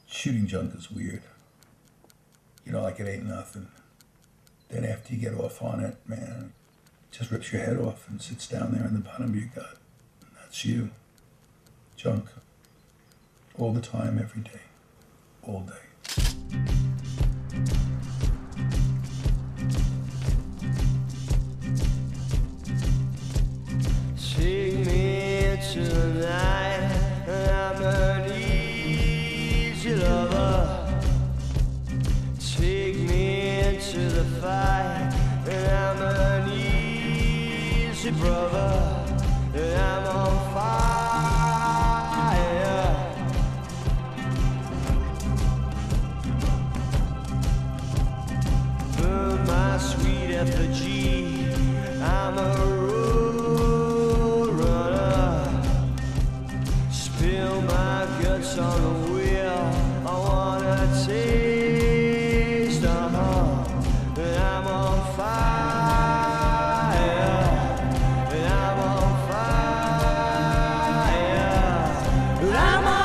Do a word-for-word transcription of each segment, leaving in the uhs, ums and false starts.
Shooting junk is weird. You know, like it ain't nothing. Then after you get off on it, man, it just rips your head off and sits down there in the bottom of your gut. And that's you. Junk. All the time, every day. All day. Take me tonight, I'm an easy lover. Take me into the fight, I'm an easy brother. I'm on fire. Burn my sweet effigy, I'm a on the wheel, I wanna taste, uh-huh, and I'm on fire, and I'm on fire, and I'm on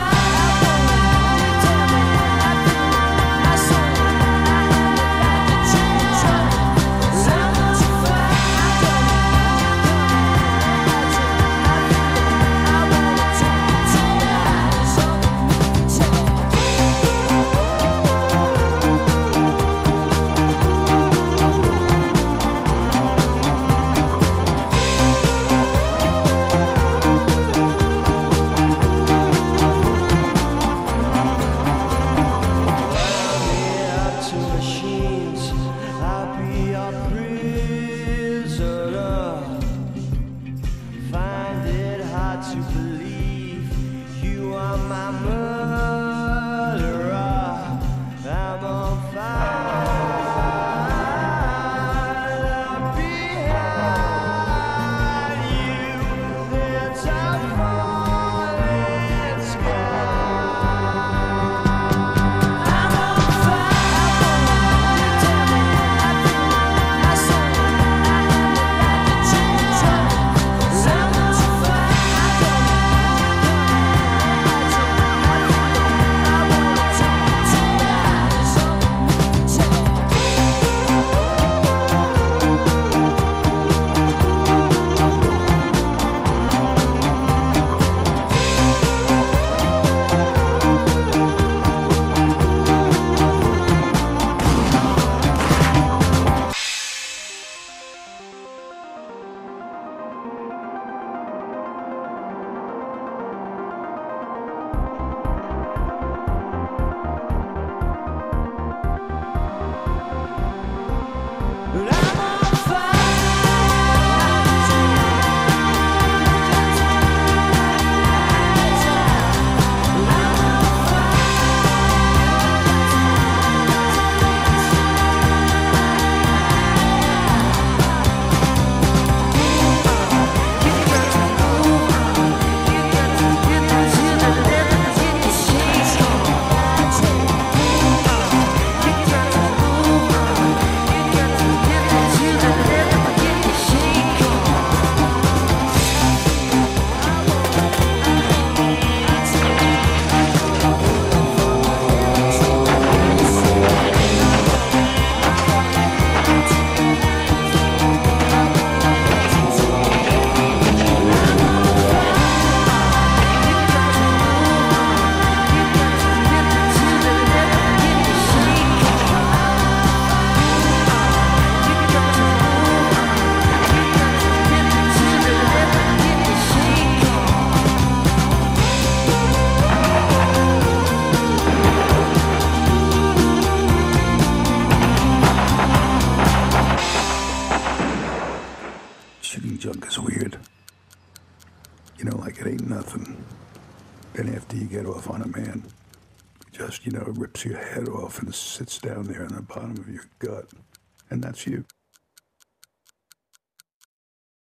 to believe you are my murderer. I'm on fire behind you. There's a falling sky. I'm on Shooting junk is weird. You know, like it ain't nothing. Then after you get off on a man, it just, you know, rips your head off and sits down there in the bottom of your gut. And that's you.